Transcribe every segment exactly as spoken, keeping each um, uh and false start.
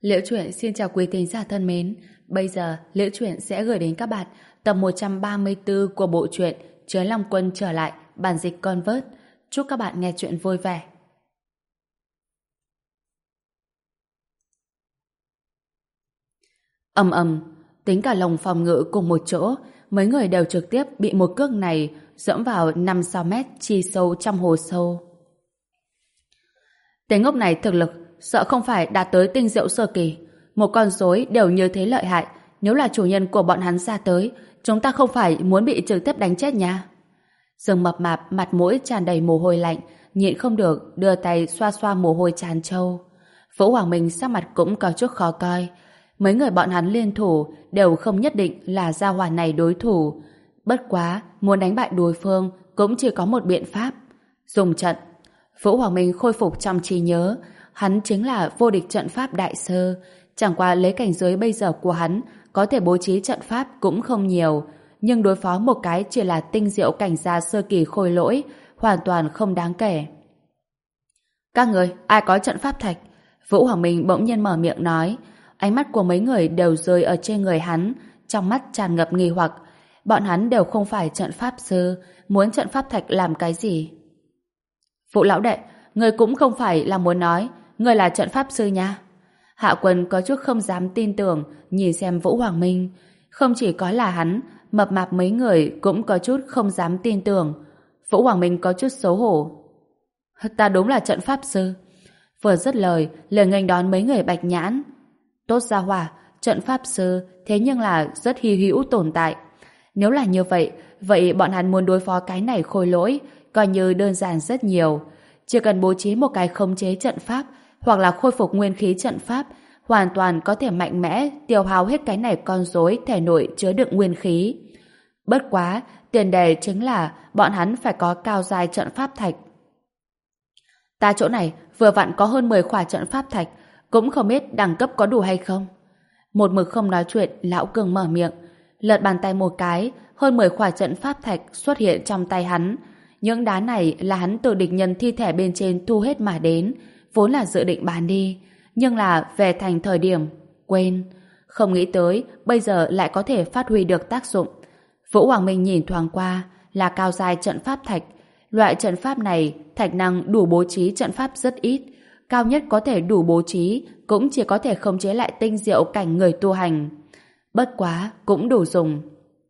Liễu Chuyện xin chào quý thính giả thân mến. Bây giờ Liễu Chuyện sẽ gửi đến các bạn tập một trăm ba mươi tư của bộ truyện Chớ Lòng Quân Trở Lại, bản dịch Convert. Chúc các bạn nghe chuyện vui vẻ. Ầm ầm, tính cả lồng phòng ngự cùng một chỗ, mấy người đều trực tiếp bị một cước này dẫm vào năm sáu mét chi sâu trong hồ sâu. Tên ngốc này thực lực sợ không phải đạt tới tinh diệu sơ kỳ. Một con rối đều như thế lợi hại, nếu là chủ nhân của bọn hắn ra tới, chúng ta không phải muốn bị trực tiếp đánh chết nha. Dương mập mạp mặt mũi tràn đầy mồ hôi lạnh, nhịn không được đưa tay xoa xoa mồ hôi tràn trâu. Vũ Hoàng Minh sắc mặt cũng có chút khó coi. Mấy người bọn hắn liên thủ đều không nhất định là gia hỏa này đối thủ. Bất quá, muốn đánh bại đối phương cũng chỉ có một biện pháp: dùng trận. Vũ Hoàng Minh khôi phục trong trí nhớ, hắn chính là vô địch trận pháp đại sơ. Chẳng qua lấy cảnh giới bây giờ của hắn, có thể bố trí trận pháp cũng không nhiều, nhưng đối phó một cái chỉ là tinh diệu cảnh gia sơ kỳ khôi lỗi, hoàn toàn không đáng kể. Các người, ai có trận pháp thạch? Vũ Hoàng Minh bỗng nhiên mở miệng nói. Ánh mắt của mấy người đều rơi ở trên người hắn, trong mắt tràn ngập nghi hoặc. Bọn hắn đều không phải trận pháp sư, muốn trận pháp thạch làm cái gì? Vũ lão đệ, người cũng không phải là muốn nói người là trận pháp sư nha. Hạ Quân có chút không dám tin tưởng nhìn xem Vũ Hoàng Minh. Không chỉ có là hắn, mập mạp mấy người cũng có chút không dám tin tưởng. Vũ Hoàng Minh có chút xấu hổ. Ta đúng là trận pháp sư. Vừa dứt lời, lời nghênh đón mấy người Bạch Nhãn. Tốt ra hỏa, trận pháp sư thế nhưng là rất hy hữu tồn tại. Nếu là như vậy, vậy bọn hắn muốn đối phó cái này khôi lỗi coi như đơn giản rất nhiều. Chỉ cần bố trí một cái khống chế trận pháp hoặc là khôi phục nguyên khí trận pháp, hoàn toàn có thể mạnh mẽ tiêu hao hết cái này con rối thể nội chứa đựng nguyên khí. Bất quá, tiền đề chính là bọn hắn phải có cao giai trận pháp thạch. Ta chỗ này vừa vặn có hơn mười khỏa trận pháp thạch, cũng không biết đẳng cấp có đủ hay không. Một mực không nói chuyện, lão Cường mở miệng, lật bàn tay một cái, hơn mười khỏa trận pháp thạch xuất hiện trong tay hắn. Những đá này là hắn từ địch nhân thi thể bên trên thu hết mà đến, vốn là dự định bán đi, nhưng là về thành thời điểm quên, không nghĩ tới bây giờ lại có thể phát huy được tác dụng. Vũ Hoàng Minh nhìn thoáng qua, là cao giai trận pháp thạch. Loại trận pháp này thạch năng đủ bố trí trận pháp rất ít, cao nhất có thể đủ bố trí cũng chỉ có thể khống chế lại tinh diệu cảnh người tu hành. Bất quá cũng đủ dùng.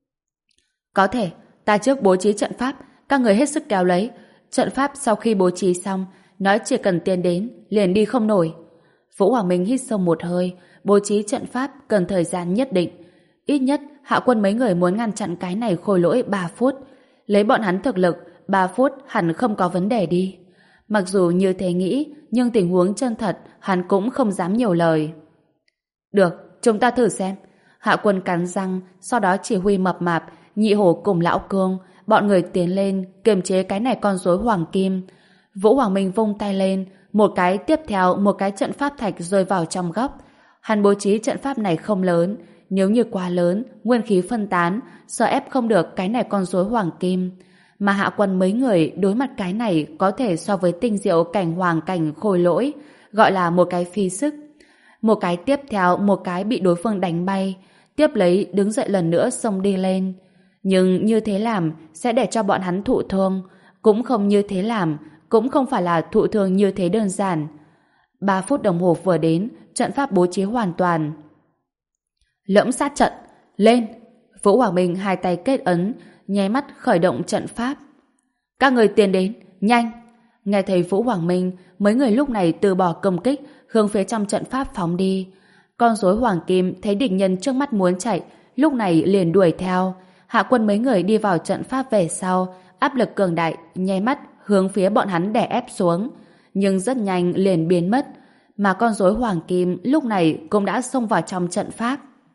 Có thể, ta trước bố trí trận pháp, các người hết sức kéo lấy. Trận pháp sau khi bố trí xong, nói chỉ cần tiền đến, liền đi không nổi. Vũ Hoàng Minh hít sâu một hơi, bố trí trận pháp cần thời gian nhất định. Ít nhất, Hạ Quân mấy người muốn ngăn chặn cái này khôi lỗi ba phút. Lấy bọn hắn thực lực, ba phút hẳn không có vấn đề đi. Mặc dù như thế nghĩ, nhưng tình huống chân thật, hắn cũng không dám nhiều lời. Được, chúng ta thử xem. Hạ Quân cắn răng, sau đó chỉ huy mập mạp, Nhị Hổ cùng Lão Cương, bọn người tiến lên, kiềm chế cái này con rối hoàng kim. Vũ Hoàng Minh vung tay lên, một cái tiếp theo một cái trận pháp thạch rơi vào trong góc. Hắn bố trí trận pháp này không lớn, nếu như quá lớn, nguyên khí phân tán, sợ ép không được cái này con rối hoàng kim. Mà Hạ Quân mấy người đối mặt cái này có thể so với tinh diệu cảnh hoàng cảnh khôi lỗi, gọi là một cái phi sức. Một cái tiếp theo một cái bị đối phương đánh bay, tiếp lấy đứng dậy lần nữa xông đi lên. Nhưng như thế làm sẽ để cho bọn hắn thụ thương, cũng không như thế làm, cũng không phải là thụ thương như thế đơn giản. Ba phút đồng hồ vừa đến, trận pháp bố trí hoàn toàn. Lẫm sát trận, lên! Vũ Hoàng Minh hai tay kết ấn, nháy mắt khởi động trận pháp. Các người tiến đến, nhanh! Nghe thấy Vũ Hoàng Minh, mấy người lúc này từ bỏ công kích, hướng phía trong trận pháp phóng đi. Con rối hoàng kim thấy địch nhân trước mắt muốn chạy, lúc này liền đuổi theo. Hạ Quân mấy người đi vào trận pháp về sau, áp lực cường đại, nháy mắt hướng phía bọn hắn đè ép xuống, nhưng rất nhanh liền biến mất, mà con rối hoàng kim lúc này cũng đã xông vào trong trận pháp.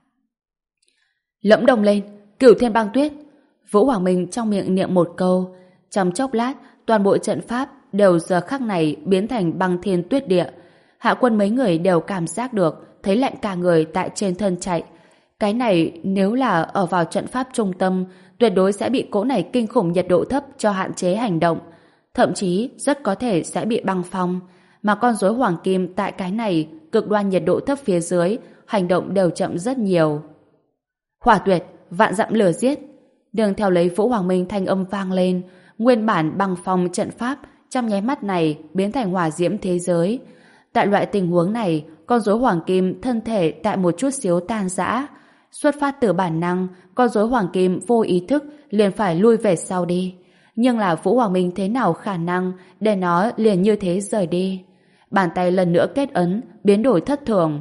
Lẫm đồng lên, Cửu Thiên Băng Tuyết. Vũ Hoàng Minh trong miệng niệm một câu, trong chốc lát toàn bộ trận pháp đều giờ khắc này biến thành băng thiên tuyết địa. Hạ Quân mấy người đều cảm giác được, thấy lạnh cả người tại trên thân chạy. Cái này nếu là ở vào trận pháp trung tâm, tuyệt đối sẽ bị cỗ này kinh khủng nhiệt độ thấp cho hạn chế hành động, thậm chí rất có thể sẽ bị băng phong. Mà con rối hoàng kim tại cái này cực đoan nhiệt độ thấp phía dưới, hành động đều chậm rất nhiều. Hỏa tuyệt, vạn dặm lửa giết. Đường theo lấy Vũ Hoàng Minh thanh âm vang lên, nguyên bản băng phong trận pháp trong nháy mắt này biến thành hỏa diễm thế giới. Tại loại tình huống này, con rối hoàng kim thân thể tại một chút xíu tan rã. Xuất phát từ bản năng, con rối hoàng kim vô ý thức liền phải lui về sau đi. Nhưng là Vũ Hoàng Minh thế nào khả năng để nó liền như thế rời đi. Bàn tay lần nữa kết ấn, biến đổi thất thường.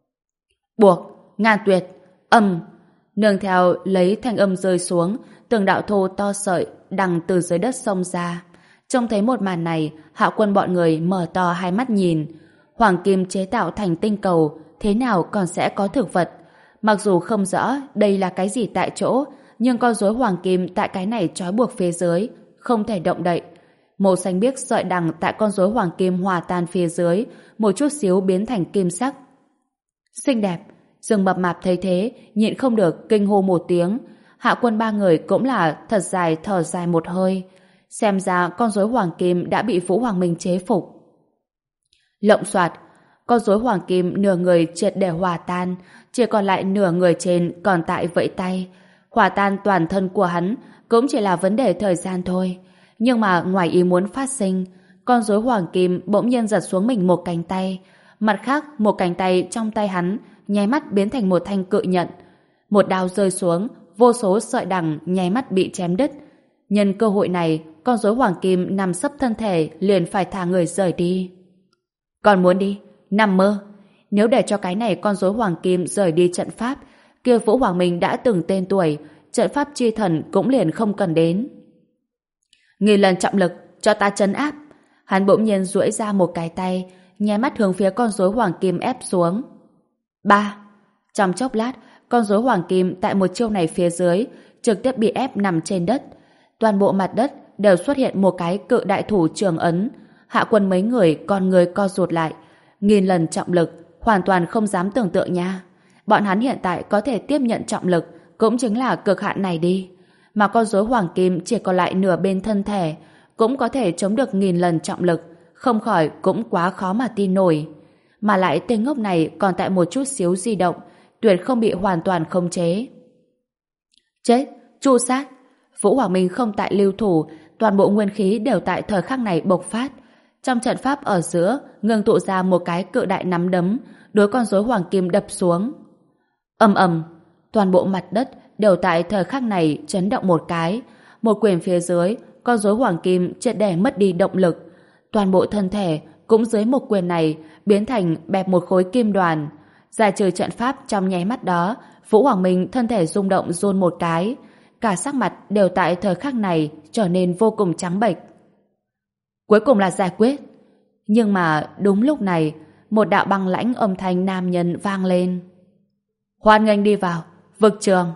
Buộc, ngàn tuyệt, âm. Nương theo lấy thanh âm rơi xuống, từng đạo thô to sợi đằng từ dưới đất xông ra. Trông thấy một màn này, Hạo Quân bọn người mở to hai mắt nhìn. Hoàng kim chế tạo thành tinh cầu, thế nào còn sẽ có thực vật? Mặc dù không rõ đây là cái gì tại chỗ, nhưng con rối hoàng kim tại cái này trói buộc phía dưới, không thể động đậy. Màu xanh biếc sợi đằng tại con rối hoàng kim hòa tan phía dưới, một chút xíu biến thành kim sắc. Xinh đẹp. Dương Mập Mạp thấy thế, nhịn không được kinh hô một tiếng. Hạ Quân ba người cũng là thật dài thở dài một hơi. Xem ra con rối hoàng kim đã bị Vũ Hoàng Minh chế phục. Lộng xoạt, con rối hoàng kim nửa người triệt để hòa tan, chỉ còn lại nửa người trên còn tại vẫy tay. Hòa tan toàn thân của hắn cũng chỉ là vấn đề thời gian thôi. Nhưng mà ngoài ý muốn phát sinh, con rối hoàng kim bỗng nhiên giật xuống mình một cánh tay. Mặt khác, một cánh tay trong tay hắn nháy mắt biến thành một thanh cự nhận. Một đao rơi xuống, vô số sợi đằng nháy mắt bị chém đứt. Nhân cơ hội này, con rối hoàng kim nằm sấp thân thể liền phải thả người rời đi. Còn muốn đi? Nằm mơ. Nếu để cho cái này con rối hoàng kim rời đi trận pháp, kia Vũ Hoàng Minh đã từng tên tuổi, trận pháp chi thần cũng liền không cần đến. Nghìn lần trọng lực, cho ta trấn áp. Hắn bỗng nhiên duỗi ra một cái tay, nháy mắt hướng phía con rối hoàng kim ép xuống. Ba. Trong chốc lát, con rối hoàng kim tại một chiêu này phía dưới trực tiếp bị ép nằm trên đất. Toàn bộ mặt đất đều xuất hiện một cái cự đại thủ trường ấn. Hạ Quân mấy người con người co rụt lại. Nghìn lần trọng lực, hoàn toàn không dám tưởng tượng nha. Bọn hắn hiện tại có thể tiếp nhận trọng lực cũng chính là cực hạn này đi. Mà con rối hoàng kim chỉ còn lại nửa bên thân thể, cũng có thể chống được nghìn lần trọng lực, không khỏi cũng quá khó mà tin nổi. Mà lại tên ngốc này còn tại một chút xíu di động, tuyệt không bị hoàn toàn khống chế. Chết, tru sát. Vũ Hoàng Minh không tại lưu thủ, toàn bộ nguyên khí đều tại thời khắc này bộc phát. Trong trận pháp ở giữa, ngưng tụ ra một cái cự đại nắm đấm, đối con rối hoàng kim đập xuống. Ầm ầm, toàn bộ mặt đất đều tại thời khắc này chấn động một cái. Một quyền phía dưới, con rối hoàng kim triệt để mất đi động lực. Toàn bộ thân thể cũng dưới một quyền này biến thành bẹp một khối kim đoàn. Giải trừ trận pháp trong nháy mắt đó, Vũ Hoàng Minh thân thể rung động run một cái. Cả sắc mặt đều tại thời khắc này trở nên vô cùng trắng bệch. Cuối cùng là giải quyết. Nhưng mà đúng lúc này, một đạo băng lãnh âm thanh nam nhân vang lên. Hoan nghênh đi vào, vực trường.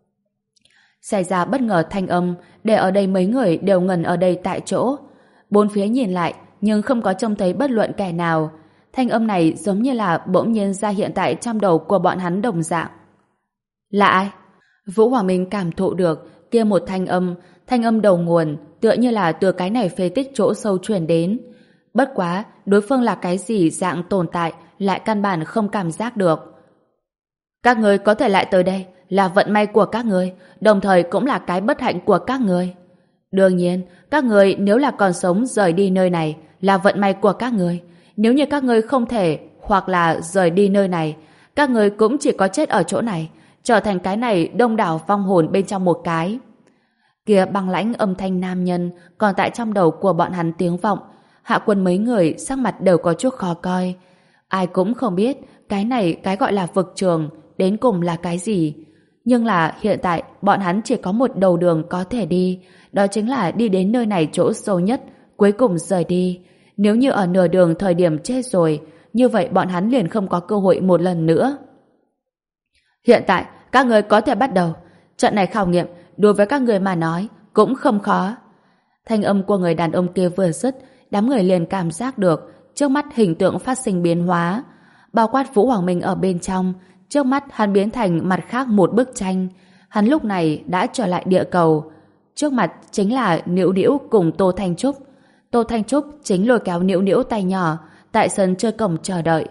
Xảy ra bất ngờ thanh âm để ở đây mấy người đều ngẩn ở đây tại chỗ. Bốn phía nhìn lại nhưng không có trông thấy bất luận kẻ nào. Thanh âm này giống như là bỗng nhiên ra hiện tại trong đầu của bọn hắn đồng dạng. Là ai? Vũ Hoàng Minh cảm thụ được kia một thanh âm, thanh âm đầu nguồn tựa như là từ cái này phế tích chỗ sâu truyền đến. Bất quá, đối phương là cái gì dạng tồn tại lại căn bản không cảm giác được. Các người có thể lại tới đây là vận may của các người, đồng thời cũng là cái bất hạnh của các người. Đương nhiên, các người nếu là còn sống rời đi nơi này là vận may của các người. Nếu như các người không thể hoặc là rời đi nơi này, các người cũng chỉ có chết ở chỗ này, trở thành cái này đông đảo vong hồn bên trong một cái. Kia băng lãnh âm thanh nam nhân còn tại trong đầu của bọn hắn tiếng vọng. Hạ Quân mấy người sắc mặt đều có chút khó coi. Ai cũng không biết cái này cái gọi là vực trường đến cùng là cái gì. Nhưng là hiện tại bọn hắn chỉ có một đầu đường có thể đi, đó chính là đi đến nơi này chỗ sâu nhất, cuối cùng rời đi. Nếu như ở nửa đường thời điểm chết rồi, như vậy bọn hắn liền không có cơ hội một lần nữa. Hiện tại, các người có thể bắt đầu. Trận này khảo nghiệm, đối với các người mà nói, cũng không khó. Thanh âm của người đàn ông kia vừa dứt, đám người liền cảm giác được trước mắt hình tượng phát sinh biến hóa. Bao quát Vũ Hoàng Minh ở bên trong, trước mắt hắn biến thành mặt khác một bức tranh. Hắn lúc này đã trở lại địa cầu. Trước mặt chính là Nữu Nữu cùng Tô Thanh Trúc. Tô Thanh Trúc chính lôi kéo Nữu Nữu tay nhỏ tại sân chơi cổng chờ đợi.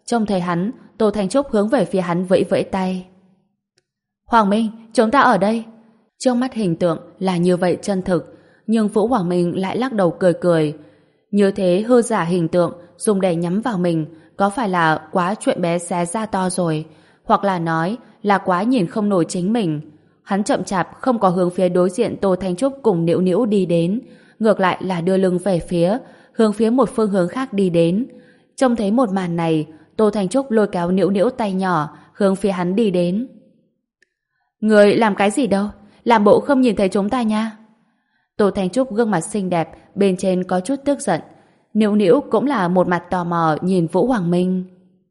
Trông thấy hắn, Tô Thanh Trúc hướng về phía hắn vẫy vẫy tay. Hoàng Minh, chúng ta ở đây. Trước mắt hình tượng là như vậy chân thực, nhưng Vũ Hoàng Minh lại lắc đầu cười cười. Như thế hư giả hình tượng dùng để nhắm vào mình, có phải là quá chuyện bé xé ra to rồi, hoặc là nói là quá nhìn không nổi chính mình. Hắn chậm chạp không có hướng phía đối diện Tô Thanh Trúc cùng Nữu Nữu đi đến, ngược lại là đưa lưng về phía, hướng phía một phương hướng khác đi đến. Trông thấy một màn này, Tô Thanh Trúc lôi kéo Nữu Nữu tay nhỏ, hướng phía hắn đi đến. Người làm cái gì đâu, làm bộ không nhìn thấy chúng ta nha. Tô Thanh Trúc gương mặt xinh đẹp, bên trên có chút tức giận. Nữu Nữu cũng là một mặt tò mò nhìn Vũ Hoàng Minh.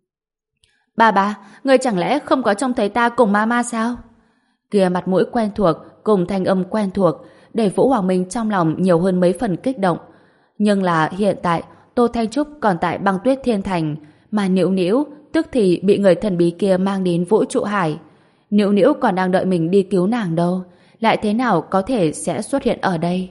Ba ba, người chẳng lẽ không có trông thấy ta cùng mama sao? Kia mặt mũi quen thuộc cùng thanh âm quen thuộc để Vũ Hoàng Minh trong lòng nhiều hơn mấy phần kích động. Nhưng là hiện tại Tô Thanh Trúc còn tại băng tuyết thiên thành, mà Nữu Nữu tức thì bị người thần bí kia mang đến vũ trụ hải. Nữu Nữu còn đang đợi mình đi cứu nàng đâu, lại thế nào có thể sẽ xuất hiện ở đây?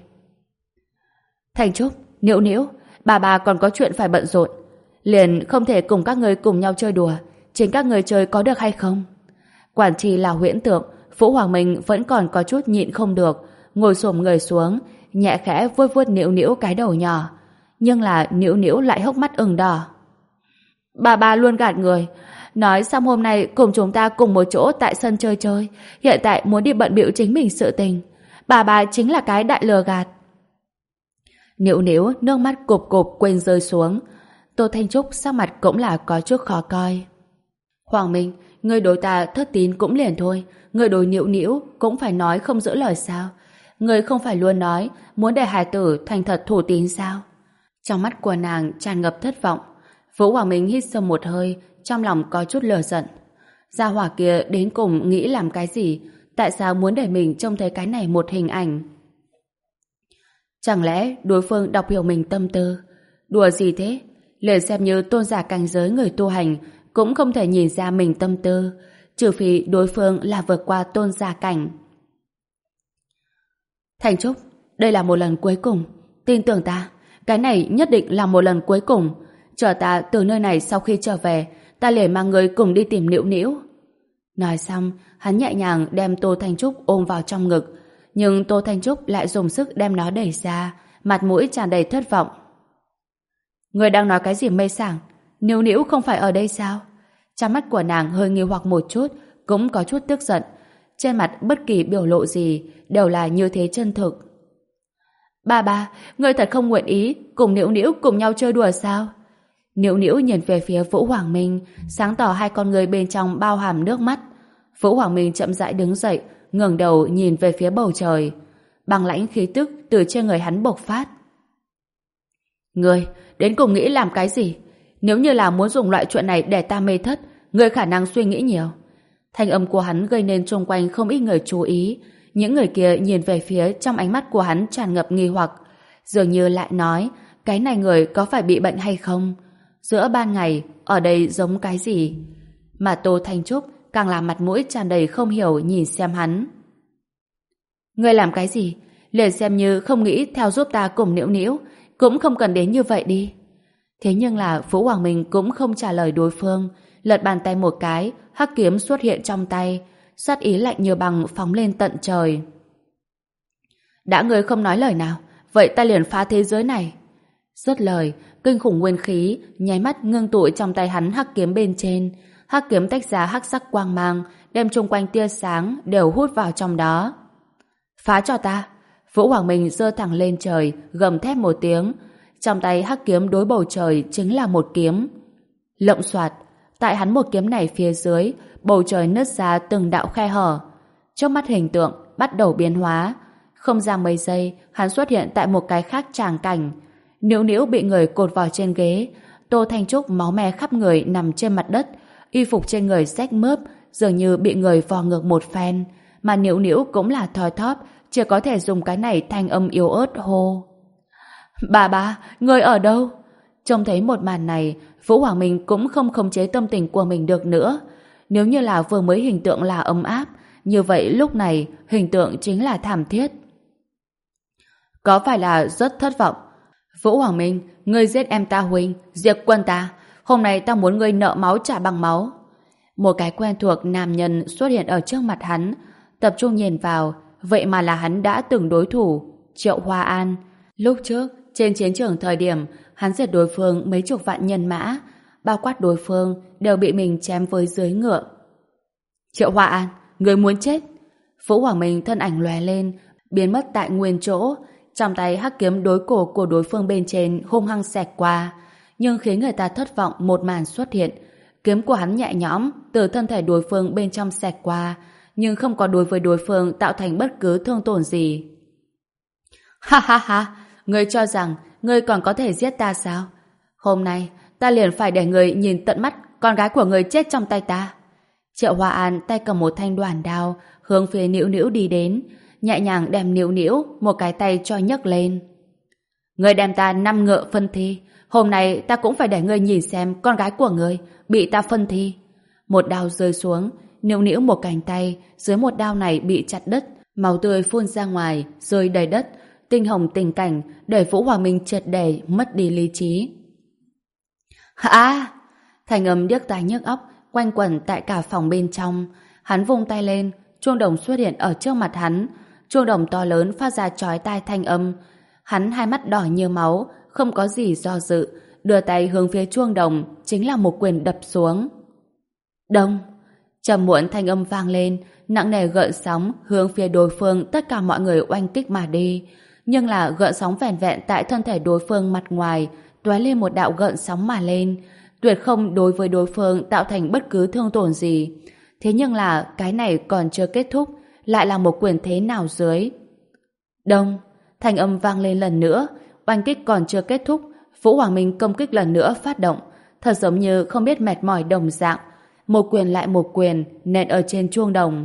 Thanh Trúc, Nữu Nữu, bà bà còn có chuyện phải bận rộn, liền không thể cùng các người cùng nhau chơi đùa, chính các người chơi có được hay không? Quản trì là huyễn tượng, Vũ Hoàng Minh vẫn còn có chút nhịn không được, ngồi xổm người xuống, nhẹ khẽ vuốt vuốt Nữu Nữu cái đầu nhỏ, nhưng là Nữu Nữu lại hốc mắt ửng đỏ. Bà bà luôn gạt người, nói xong hôm nay cùng chúng ta cùng một chỗ tại sân chơi chơi, hiện tại muốn đi bận bịu chính mình sự tình. Bà bà chính là cái đại lừa gạt. Nữu Nữu nước mắt cụp cụp quên rơi xuống. Tô Thanh Trúc sắc mặt cũng là có chút khó coi. Hoàng Minh, người đối ta thất tín cũng liền thôi, người đối Nữu Nữu cũng phải nói không giữ lời sao? Người không phải luôn nói muốn để hài tử thành thật thủ tín sao? Trong mắt của nàng tràn ngập thất vọng. Vũ Hoàng Minh hít sâu một hơi, trong lòng có chút lửa giận. Gia hỏa kia đến cùng nghĩ làm cái gì? Tại sao muốn để mình trông thấy cái này một hình ảnh? Chẳng lẽ đối phương đọc hiểu mình tâm tư? Đùa gì thế? Liền xem như tôn giả cảnh giới người tu hành cũng không thể nhìn ra mình tâm tư, trừ phi đối phương là vượt qua tôn giả cảnh. Thanh Trúc, đây là một lần cuối cùng. Tin tưởng ta, cái này nhất định là một lần cuối cùng. Chờ ta từ nơi này sau khi trở về, ta liền mang người cùng đi tìm Nữu Nữu. Nói xong, hắn nhẹ nhàng đem Tô Thanh Trúc ôm vào trong ngực, nhưng Tô Thanh Trúc lại dùng sức đem nó đẩy ra, mặt mũi tràn đầy thất vọng. Người đang nói cái gì mê sảng? Nữu Nữu không phải ở đây sao? Trong mắt của nàng hơi nghi hoặc một chút, cũng có chút tức giận. Trên mặt bất kỳ biểu lộ gì đều là như thế chân thực. Ba ba, người thật không nguyện ý cùng Nữu Nữu cùng nhau chơi đùa sao? Nữu Nữu nhìn về phía Vũ Hoàng Minh, sáng tỏ hai con người bên trong bao hàm nước mắt. Vũ Hoàng Minh chậm rãi đứng dậy, ngẩng đầu nhìn về phía bầu trời. Băng lãnh khí tức từ trên người hắn bộc phát. Ngươi đến cùng nghĩ làm cái gì? Nếu như là muốn dùng loại chuyện này để ta mê thất, ngươi khả năng suy nghĩ nhiều. Thanh âm của hắn gây nên xung quanh không ít người chú ý. Những người kia nhìn về phía, trong ánh mắt của hắn tràn ngập nghi hoặc, dường như lại nói, cái này người có phải bị bệnh hay không? Giữa ban ngày, ở đây giống cái gì? Mà Tô Thanh Trúc càng làm mặt mũi tràn đầy không hiểu nhìn xem hắn. Ngươi làm cái gì? Liền xem như không nghĩ theo giúp ta cùng Nữu Nữu, cũng không cần đến như vậy đi. Thế nhưng là Vũ Hoàng Minh cũng không trả lời đối phương, lật bàn tay một cái, hắc kiếm xuất hiện trong tay, sát ý lạnh như băng phóng lên tận trời. Đã ngươi không nói lời nào, vậy ta liền phá thế giới này. Dứt lời, kinh khủng nguyên khí nháy mắt ngưng tụ trong tay hắn hắc kiếm bên trên, hắc kiếm tách ra hắc sắc quang mang, đem chung quanh tia sáng đều hút vào trong đó. Phá cho ta! Vũ Hoàng Minh giơ thẳng lên trời, gầm thét một tiếng. Trong tay hắc kiếm đối bầu trời chính là một kiếm. Lộng xoạt, tại hắn một kiếm này phía dưới, bầu trời nứt ra từng đạo khe hở. Trước mắt hình tượng bắt đầu biến hóa. Không ra mấy giây, hắn xuất hiện tại một cái khác tràng cảnh. Nữu Nữu bị người cột vào trên ghế, Tô Thanh Trúc máu me khắp người nằm trên mặt đất, y phục trên người rách mướp, dường như bị người vò ngược một phen, mà Nữu Nữu cũng là thoi thóp, chỉ có thể dùng cái này thanh âm yếu ớt hô. Bà bà, người ở đâu? Trông thấy một màn này, Vũ Hoàng Minh cũng không khống chế tâm tình của mình được nữa. Nếu như là vừa mới hình tượng là ấm áp, như vậy lúc này hình tượng chính là thảm thiết. Có phải là rất thất vọng? Vũ Hoàng Minh, ngươi giết em ta huynh, diệt quân ta. Hôm nay ta muốn ngươi nợ máu trả bằng máu. Một cái quen thuộc nam nhân xuất hiện ở trước mặt hắn, tập trung nhìn vào, vậy mà là hắn đã từng đối thủ, Triệu Hoa An. Lúc trước, trên chiến trường thời điểm, hắn diệt đối phương mấy chục vạn nhân mã, bao quát đối phương đều bị mình chém với dưới ngựa. Triệu Hoa An, người muốn chết. Vũ Hoàng Minh thân ảnh lóe lên, biến mất tại nguyên chỗ, trong tay hắc kiếm đối cổ của đối phương bên trên hung hăng xẹt qua, nhưng khiến người ta thất vọng một màn xuất hiện. Kiếm của hắn nhẹ nhõm từ thân thể đối phương bên trong xẹt qua, nhưng không có đối với đối phương tạo thành bất cứ thương tổn gì. Ha ha ha, ngươi cho rằng ngươi còn có thể giết ta sao? Hôm nay ta liền phải để ngươi nhìn tận mắt con gái của ngươi chết trong tay ta. Triệu Hoa An tay cầm một thanh đoàn đao hướng phía Nữu Nữu đi đến, nhẹ nhàng đem Nữu Nữu một cái tay cho nhấc lên. Ngươi đem ta năm ngựa phân thi, hôm nay ta cũng phải để ngươi nhìn xem con gái của ngươi bị ta phân thi. Một đao rơi xuống, Nữu Nữu một cánh tay dưới một đao này bị chặt đứt, máu tươi phun ra ngoài rơi đầy đất, tinh hồng tình cảnh để Vũ Hòa Minh triệt để mất đi lý trí. À! Thành âm điếc tai nhức óc quanh quẩn tại cả phòng bên trong. Hắn vung tay lên, chuông đồng xuất hiện ở trước mặt hắn. Chuông đồng to lớn phát ra chói tai thanh âm. Hắn hai mắt đỏ như máu, không có gì do dự, đưa tay hướng phía chuông đồng, chính là một quyền đập xuống. Đông! Trầm muộn thanh âm vang lên, nặng nề gợn sóng hướng phía đối phương tất cả mọi người oanh kích mà đi. Nhưng là gợn sóng vẻn vẹn tại thân thể đối phương mặt ngoài, tóe lên một đạo gợn sóng mà lên, tuyệt không đối với đối phương tạo thành bất cứ thương tổn gì. Thế nhưng là cái này còn chưa kết thúc, lại là một quyền thế nào dưới. Đông! Thanh âm vang lên lần nữa, oanh kích còn chưa kết thúc, Vũ Hoàng Minh công kích lần nữa phát động, thật giống như không biết mệt mỏi đồng dạng, một quyền lại một quyền nện ở trên chuông đồng.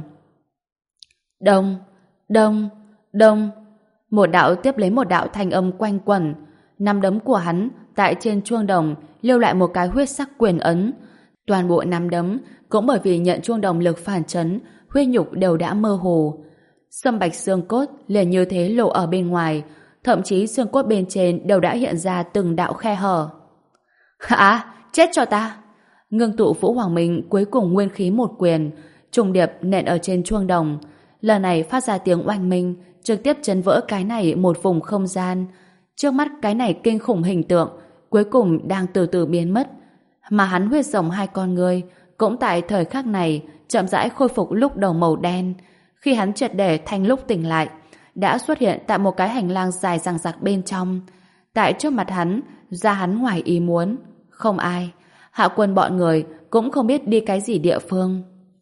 Đông! Đông! Đông! Một đạo tiếp lấy một đạo thanh âm quanh quẩn, nắm đấm của hắn tại trên chuông đồng lưu lại một cái huyết sắc quyền ấn. Toàn bộ nắm đấm cũng bởi vì nhận chuông đồng lực phản chấn, huyết nhục đều đã mơ hồ. Sâm bạch xương cốt liền như thế lộ ở bên ngoài, thậm chí xương cốt bên trên đều đã hiện ra từng đạo khe hở. Hả? Chết cho ta! Ngưng tụ Vũ Hoàng Minh cuối cùng nguyên khí một quyền, trùng điệp nện ở trên chuông đồng. Lần này phát ra tiếng oanh minh, trực tiếp chấn vỡ cái này một vùng không gian. Trước mắt cái này kinh khủng hình tượng cuối cùng đang từ từ biến mất, mà hắn huyết rồng hai con ngươi cũng tại thời khắc này chậm rãi khôi phục lúc đầu màu đen. Khi hắn triệt để thành lúc tỉnh lại, đã xuất hiện tại một cái hành lang dài dằng dặc bên trong. Tại trước mặt hắn, ra hắn ngoài ý muốn, không ai. Hạ Quân bọn người cũng không biết đi cái gì địa phương.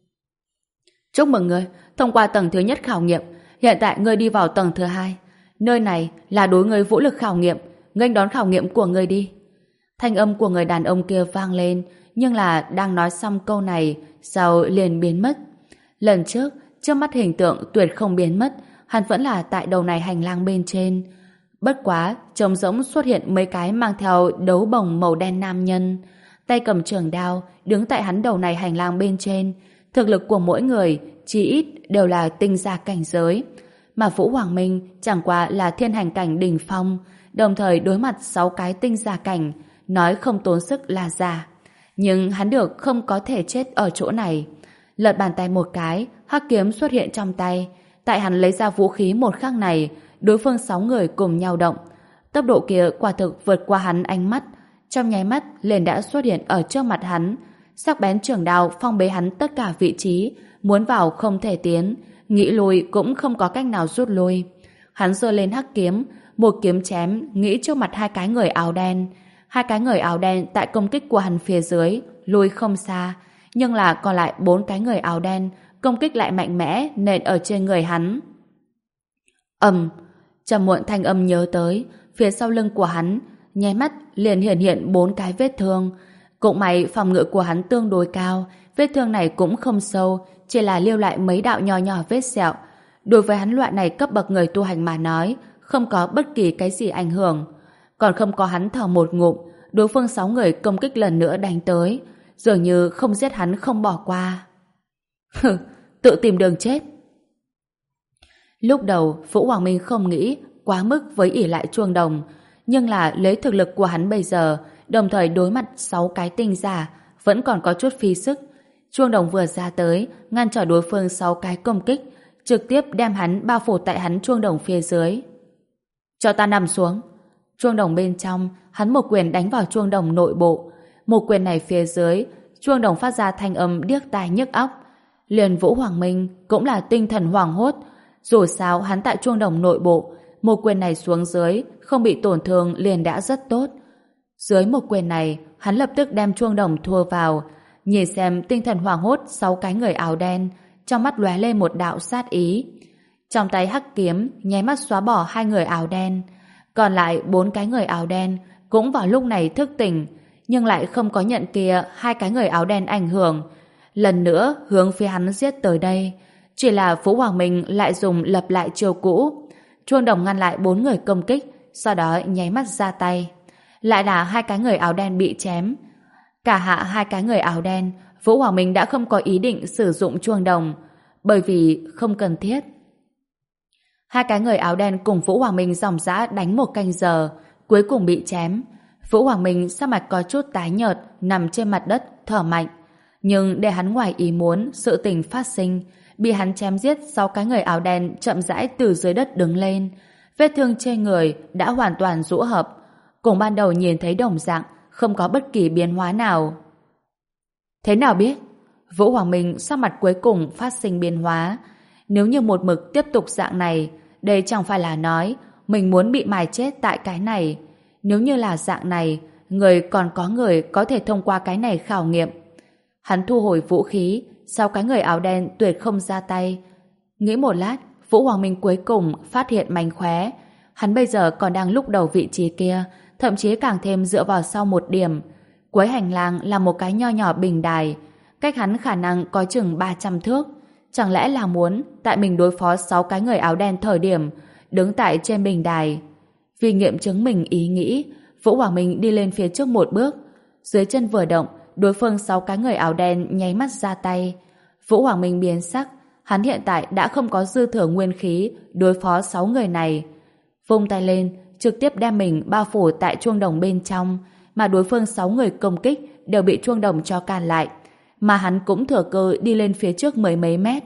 Chúc mừng ngươi, thông qua tầng thứ nhất khảo nghiệm, hiện tại ngươi đi vào tầng thứ hai. Nơi này là đối ngươi vũ lực khảo nghiệm, nghênh đón khảo nghiệm của ngươi đi. Thanh âm của người đàn ông kia vang lên, nhưng là đang nói xong câu này, sau liền biến mất. Lần trước, trước mắt hình tượng tuyệt không biến mất, hắn vẫn là tại đầu này hành lang bên trên. Bất quá, trống rỗng xuất hiện mấy cái mang theo đấu bồng màu đen nam nhân, tay cầm trường đao, đứng tại hắn đầu này hành lang bên trên. Thực lực của mỗi người chỉ ít đều là tinh gia cảnh giới, mà Vũ Hoàng Minh chẳng qua là thiên hành cảnh đỉnh phong, đồng thời đối mặt sáu cái tinh gia cảnh, nói không tốn sức là giả. Nhưng hắn được không có thể chết ở chỗ này. Lật bàn tay một cái, hắc kiếm xuất hiện trong tay. Tại hắn lấy ra vũ khí một khắc này, đối phương sáu người cùng nhau động. Tốc độ kia quả thực vượt qua hắn ánh mắt, trong nháy mắt liền đã xuất hiện ở trước mặt hắn. Sắc bén trường đao phong bế hắn tất cả vị trí, muốn vào không thể tiến, nghĩ lùi cũng không có cách nào rút lui. Hắn giơ lên hắc kiếm, một kiếm chém nghĩ trước mặt hai cái người áo đen. Hai cái người ào đen tại công kích của hắn phía dưới lùi không xa, nhưng là còn lại bốn cái người áo đen công kích lại mạnh mẽ nện ở trên người hắn. Ầm! Trầm muộn thanh âm nhớ tới, phía sau lưng của hắn nháy mắt liền hiện hiện bốn cái vết thương. Cũng may phòng ngự của hắn tương đối cao, vết thương này cũng không sâu, chỉ là lưu lại mấy đạo nhỏ nhỏ vết sẹo. Đối với hắn loại này cấp bậc người tu hành mà nói, không có bất kỳ cái gì ảnh hưởng. Còn không có hắn thở một ngụm, đối phương sáu người công kích lần nữa đánh tới, dường như không giết hắn không bỏ qua. Hừ, tự tìm đường chết. Lúc đầu, Vũ Hoàng Minh không nghĩ quá mức với ỷ lại chuông đồng, nhưng là lấy thực lực của hắn bây giờ, đồng thời đối mặt sáu cái tinh giả, vẫn còn có chút phí sức. Chuông đồng vừa ra tới, ngăn trở đối phương sáu cái công kích, trực tiếp đem hắn bao phủ tại hắn chuông đồng phía dưới. Cho ta nằm xuống. Chuông đồng bên trong, hắn một quyền đánh vào chuông đồng nội bộ. Một quyền này phía dưới, chuông đồng phát ra thanh âm điếc tai nhức óc. Liền Vũ Hoàng Minh cũng là tinh thần hoảng hốt. Dù sao hắn tại chuông đồng nội bộ, một quyền này xuống dưới, không bị tổn thương liền đã rất tốt. Dưới một quyền này, hắn lập tức đem chuông đồng thua vào. Nhìn xem tinh thần hoảng hốt sáu cái người áo đen, trong mắt lóe lên một đạo sát ý. Trong tay hắc kiếm nháy mắt xóa bỏ hai người áo đen. Còn lại bốn cái người áo đen cũng vào lúc này thức tỉnh, nhưng lại không có nhận kia hai cái người áo đen ảnh hưởng. Lần nữa hướng phía hắn giết tới đây. Chỉ là Vũ Hoàng Minh lại dùng lập lại chiêu cũ. Chuông đồng ngăn lại bốn người công kích, sau đó nháy mắt ra tay. Lại là hai cái người áo đen bị chém. Cả hạ hai cái người áo đen, Vũ Hoàng Minh đã không có ý định sử dụng chuông đồng, bởi vì không cần thiết. Hai cái người áo đen cùng Vũ Hoàng Minh dòng dã đánh một canh giờ, cuối cùng bị chém. Vũ Hoàng Minh sắc mặt có chút tái nhợt, nằm trên mặt đất, thở mạnh. Nhưng để hắn ngoài ý muốn, sự tình phát sinh, bị hắn chém giết sáu cái người áo đen chậm rãi từ dưới đất đứng lên. Vết thương trên người đã hoàn toàn rũ hợp, cùng ban đầu nhìn thấy đồng dạng, không có bất kỳ biến hóa nào. Thế nào biết? Vũ Hoàng Minh sắc mặt cuối cùng phát sinh biến hóa. Nếu như một mực tiếp tục dạng này, đây chẳng phải là nói mình muốn bị mài chết tại cái này. Nếu như là dạng này, người còn có người có thể thông qua cái này khảo nghiệm. Hắn thu hồi vũ khí, sau cái người áo đen tuyệt không ra tay. Nghĩ một lát, Vũ Hoàng Minh cuối cùng phát hiện mánh khóe. Hắn bây giờ còn đang lúc đầu vị trí kia, thậm chí càng thêm dựa vào sau một điểm. Cuối hành lang là một cái nho nhỏ bình đài, cách hắn khả năng có chừng ba trăm thước. Chẳng lẽ là muốn tại mình đối phó sáu cái người áo đen thời điểm đứng tại trên bình đài? Vì nghiệm chứng mình ý nghĩ, Vũ Hoàng Minh đi lên phía trước một bước. Dưới chân vừa động, đối phương sáu cái người áo đen nháy mắt ra tay. Vũ Hoàng Minh biến sắc, hắn hiện tại đã không có dư thừa nguyên khí đối phó sáu người này. Vung tay lên, trực tiếp đem mình bao phủ tại chuông đồng bên trong, mà đối phương sáu người công kích đều bị chuông đồng cho cản lại, mà hắn cũng thừa cơ đi lên phía trước mười mấy mét.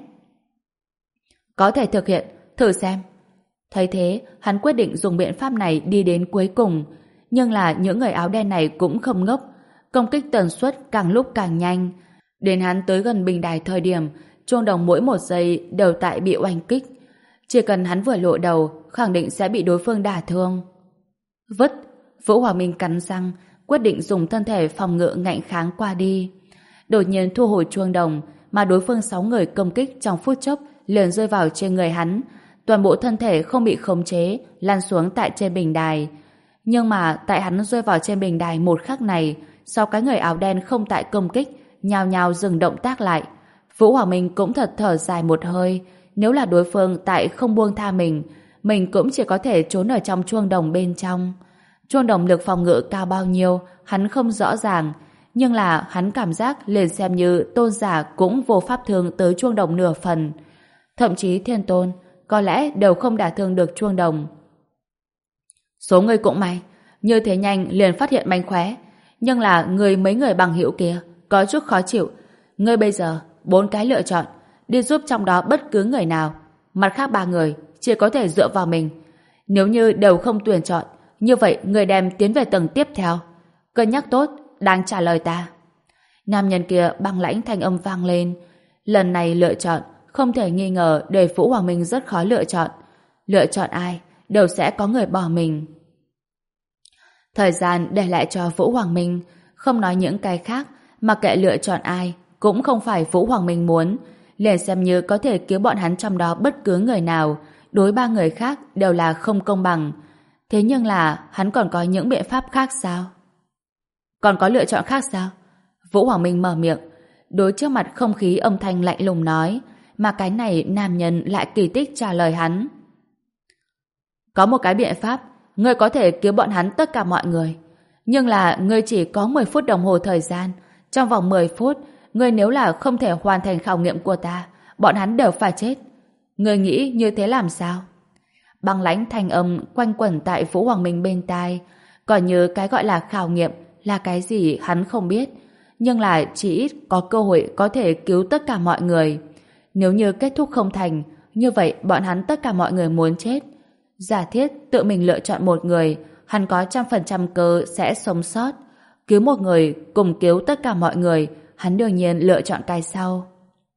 Có thể thực hiện, thử xem. Thấy thế, hắn quyết định dùng biện pháp này đi đến cuối cùng, nhưng là những người áo đen này cũng không ngốc, công kích tần suất càng lúc càng nhanh. Đến hắn tới gần bình đài thời điểm, chuông đồng mỗi một giây đều tại bị oanh kích. Chỉ cần hắn vừa lộ đầu, khẳng định sẽ bị đối phương đả thương. Vứt, Vũ Hoàng Minh cắn răng, quyết định dùng thân thể phòng ngự ngạnh kháng qua đi. Đột nhiên thu hồi chuông đồng, mà đối phương sáu người công kích trong phút chốc liền rơi vào trên người hắn. Toàn bộ thân thể không bị khống chế, lăn xuống tại trên bình đài. Nhưng mà tại hắn rơi vào trên bình đài một khắc này, sau cái người áo đen không tại công kích, nhào nhào dừng động tác lại. Vũ Hoàng Minh cũng thật thở dài một hơi. Nếu là đối phương tại không buông tha mình, mình cũng chỉ có thể trốn ở trong chuông đồng bên trong. Chuông đồng lực phòng ngự cao bao nhiêu, hắn không rõ ràng, nhưng là hắn cảm giác liền xem như tôn giả cũng vô pháp thương tới chuông đồng nửa phần. Thậm chí thiên tôn, có lẽ đều không đả thương được chuông đồng. Số người cũng may, như thế nhanh liền phát hiện mánh khóe, nhưng là người mấy người bằng hữu kia có chút khó chịu. Ngươi bây giờ bốn cái lựa chọn, đi giúp trong đó bất cứ người nào, mặt khác ba người chỉ có thể dựa vào mình. Nếu như đều không tuyển chọn, như vậy người đem tiến về tầng tiếp theo. Cân nhắc tốt, đang trả lời ta. Nam nhân kia băng lãnh thanh âm vang lên. Lần này lựa chọn không thể nghi ngờ để Vũ Hoàng Minh rất khó lựa chọn. Lựa chọn ai, đều sẽ có người bỏ mình. Thời gian để lại cho Vũ Hoàng Minh, không nói những cái khác, mà kệ lựa chọn ai, cũng không phải Vũ Hoàng Minh muốn. Liền xem như có thể cứu bọn hắn trong đó bất cứ người nào, đối ba người khác đều là không công bằng. Thế nhưng là hắn còn có những biện pháp khác sao? Còn có lựa chọn khác sao? Vũ Hoàng Minh mở miệng, đối trước mặt không khí âm thanh lạnh lùng nói, mà cái này nam nhân lại kỳ tích trả lời hắn. Có một cái biện pháp, ngươi có thể cứu bọn hắn tất cả mọi người. Nhưng là ngươi chỉ có mười phút đồng hồ thời gian. Trong vòng mười phút, ngươi nếu là không thể hoàn thành khảo nghiệm của ta, bọn hắn đều phải chết. Ngươi nghĩ như thế làm sao? Băng lãnh thanh âm quanh quẩn tại Vũ Hoàng Minh bên tai, còn như cái gọi là khảo nghiệm là cái gì hắn không biết, nhưng là chỉ ít có cơ hội có thể cứu tất cả mọi người. Nếu như kết thúc không thành, như vậy bọn hắn tất cả mọi người muốn chết. Giả thiết tự mình lựa chọn một người, hắn có trăm phần trăm cơ sẽ sống sót. Cứu một người cùng cứu tất cả mọi người, hắn đương nhiên lựa chọn cái sau.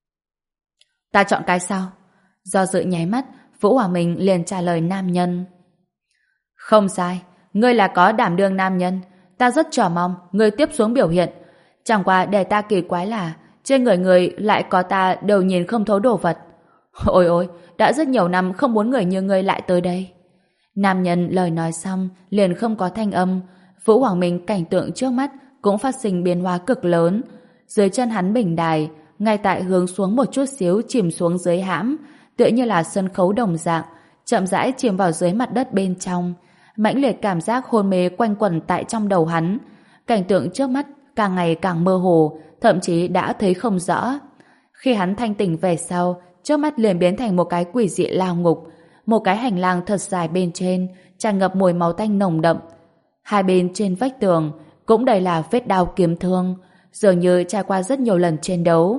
Ta chọn cái sau. Do dự nháy mắt, Vũ Hòa Minh liền trả lời nam nhân. Không sai, ngươi là có đảm đương nam nhân. Ta rất chờ mong ngươi tiếp xuống biểu hiện. Chẳng qua để ta kỳ quái là trên người người lại có ta đều nhìn không thấu đồ vật. Ôi ôi, đã rất nhiều năm không muốn người như ngươi lại tới đây. Nam nhân lời nói xong liền không có thanh âm. Vũ Hoàng Minh cảnh tượng trước mắt cũng phát sinh biến hóa cực lớn. Dưới chân hắn bình đài, ngay tại hướng xuống một chút xíu chìm xuống dưới hãm, tựa như là sân khấu đồng dạng, chậm rãi chìm vào dưới mặt đất bên trong. Mãnh liệt cảm giác hôn mê quanh quẩn tại trong đầu hắn. Cảnh tượng trước mắt càng ngày càng mơ hồ, thậm chí đã thấy không rõ. Khi hắn thanh tỉnh về sau, trước mắt liền biến thành một cái quỷ dị lao ngục, một cái hành lang thật dài bên trên, tràn ngập mùi máu tanh nồng đậm. Hai bên trên vách tường cũng đầy là vết đao kiếm thương, dường như trải qua rất nhiều lần chiến đấu.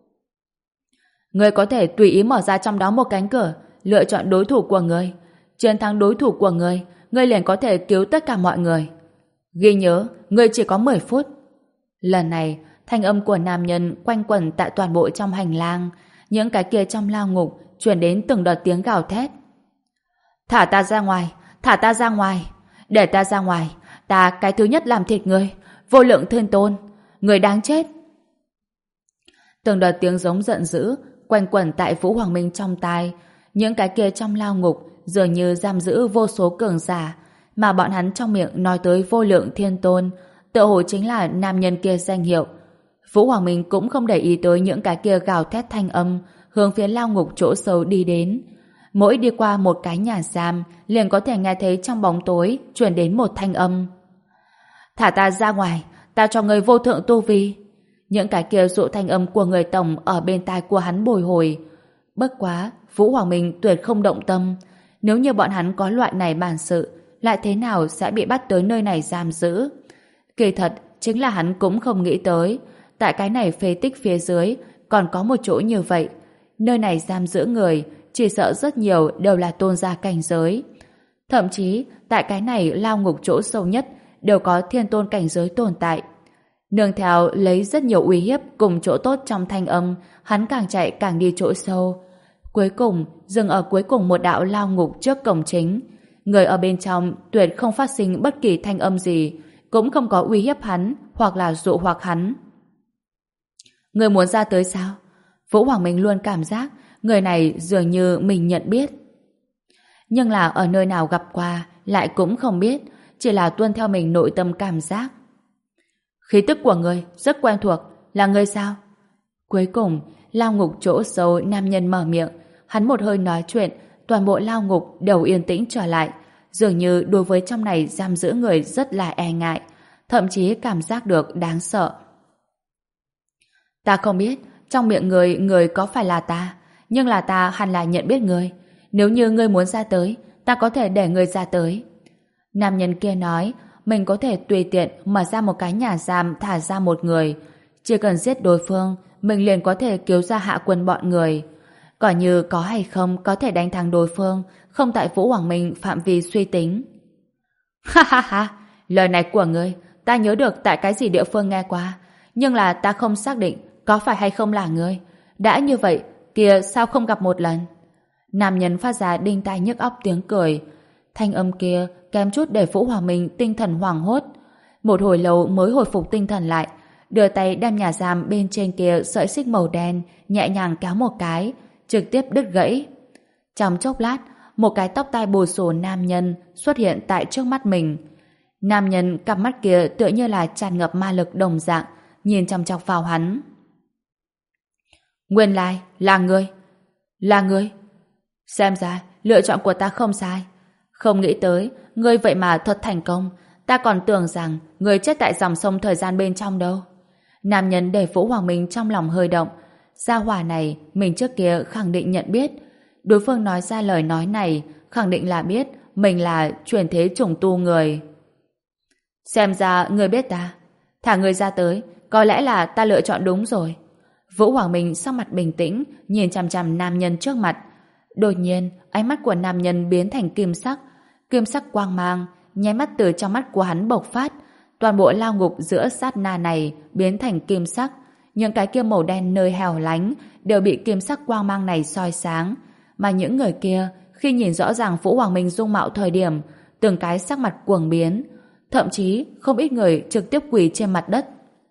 Ngươi có thể tùy ý mở ra trong đó một cánh cửa, lựa chọn đối thủ của ngươi. Chiến thắng đối thủ của ngươi, ngươi liền có thể cứu tất cả mọi người. Ghi nhớ, ngươi chỉ có mười phút. Lần này, thanh âm của nam nhân quanh quẩn tại toàn bộ trong hành lang, những cái kia trong lao ngục truyền đến từng đợt tiếng gào thét. Thả ta ra ngoài, thả ta ra ngoài, để ta ra ngoài, ta cái thứ nhất làm thịt ngươi, vô lượng thiên tôn, ngươi đáng chết. Từng đợt tiếng giống giận dữ quanh quẩn tại Vũ Hoàng Minh trong tai, những cái kia trong lao ngục dường như giam giữ vô số cường giả, mà bọn hắn trong miệng nói tới vô lượng thiên tôn, tựa hồ chính là nam nhân kia danh hiệu. Vũ Hoàng Minh cũng không để ý tới những cái kia gào thét thanh âm, hướng phía lao ngục chỗ sâu đi đến. Mỗi đi qua một cái nhà giam, liền có thể nghe thấy trong bóng tối truyền đến một thanh âm. Thả ta ra ngoài, ta cho ngươi vô thượng tu vi. Những cái kia dụ thanh âm của người tổng ở bên tai của hắn bồi hồi. Bất quá, Vũ Hoàng Minh tuyệt không động tâm. Nếu như bọn hắn có loại này bản sự, lại thế nào sẽ bị bắt tới nơi này giam giữ? Kỳ thật, chính là hắn cũng không nghĩ tới. Tại cái này phế tích phía dưới, còn có một chỗ như vậy. Nơi này giam giữ người, chỉ sợ rất nhiều đều là tôn gia cảnh giới. Thậm chí, tại cái này lao ngục chỗ sâu nhất, đều có thiên tôn cảnh giới tồn tại. Nương theo lấy rất nhiều uy hiếp cùng chỗ tốt trong thanh âm, hắn càng chạy càng đi chỗ sâu. Cuối cùng, dừng ở cuối cùng một đạo lao ngục trước cổng chính. Người ở bên trong tuyệt không phát sinh bất kỳ thanh âm gì, cũng không có uy hiếp hắn hoặc là dụ hoặc hắn. Người muốn ra tới sao? Vũ Hoàng Minh luôn cảm giác người này dường như mình nhận biết. Nhưng là ở nơi nào gặp qua lại cũng không biết, chỉ là tuân theo mình nội tâm cảm giác. Khí tức của người rất quen thuộc, là người sao? Cuối cùng, lao ngục chỗ sâu nam nhân mở miệng, hắn một hơi nói chuyện, toàn bộ lao ngục đều yên tĩnh trở lại, dường như đối với trong này giam giữ người rất là e ngại, thậm chí cảm giác được đáng sợ. Ta không biết trong miệng người người có phải là ta, nhưng là ta hẳn là nhận biết người. Nếu như ngươi muốn ra tới, ta có thể để ngươi ra tới. Nam nhân kia nói mình có thể tùy tiện mở ra một cái nhà giam thả ra một người. Chỉ cần giết đối phương, mình liền có thể cứu ra hạ quân bọn người. Còn như có hay không có thể đánh thắng đối phương, không tại Vũ Hoàng Minh phạm vi suy tính. Ha ha ha, lời này của ngươi, ta nhớ được tại cái gì địa phương nghe qua, nhưng là ta không xác định có phải hay không là ngươi. Đã như vậy, kia sao không gặp một lần? Nam nhân phát ra đinh tai nhức óc tiếng cười. Thanh âm kia kém chút để Vũ Hoàng Minh tinh thần hoảng hốt. Một hồi lâu mới hồi phục tinh thần lại, đưa tay đem nhà giam bên trên kia sợi xích màu đen nhẹ nhàng kéo một cái, trực tiếp đứt gãy. Trong chốc lát, một cái tóc tai bù xù nam nhân xuất hiện tại trước mắt mình. Nam nhân cặp mắt kia tựa như là tràn ngập ma lực đồng dạng, nhìn chằm chọc vào hắn. Nguyên lai là ngươi, là ngươi. Xem ra lựa chọn của ta không sai. Không nghĩ tới ngươi vậy mà thật thành công. Ta còn tưởng rằng ngươi chết tại dòng sông thời gian bên trong đâu. Nam nhân để Vũ Hoàng Minh trong lòng hơi động. Gia hỏa này mình trước kia khẳng định nhận biết. Đối phương nói ra lời nói này khẳng định là biết mình là chuyển thế chủng tu người. Xem ra ngươi biết ta, Thả người ra tới, có lẽ là ta lựa chọn đúng rồi. Vũ Hoàng Minh sắc mặt bình tĩnh, nhìn chằm chằm nam nhân trước mặt. Đột nhiên, ánh mắt của nam nhân biến thành kim sắc. Kim sắc quang mang, nháy mắt từ trong mắt của hắn bộc phát. Toàn bộ lao ngục giữa sát na này biến thành kim sắc. Những cái kia màu đen nơi hẻo lánh đều bị kim sắc quang mang này soi sáng. Mà những người kia, khi nhìn rõ ràng Vũ Hoàng Minh dung mạo thời điểm, từng cái sắc mặt cuồng biến. Thậm chí, không ít người trực tiếp quỳ trên mặt đất.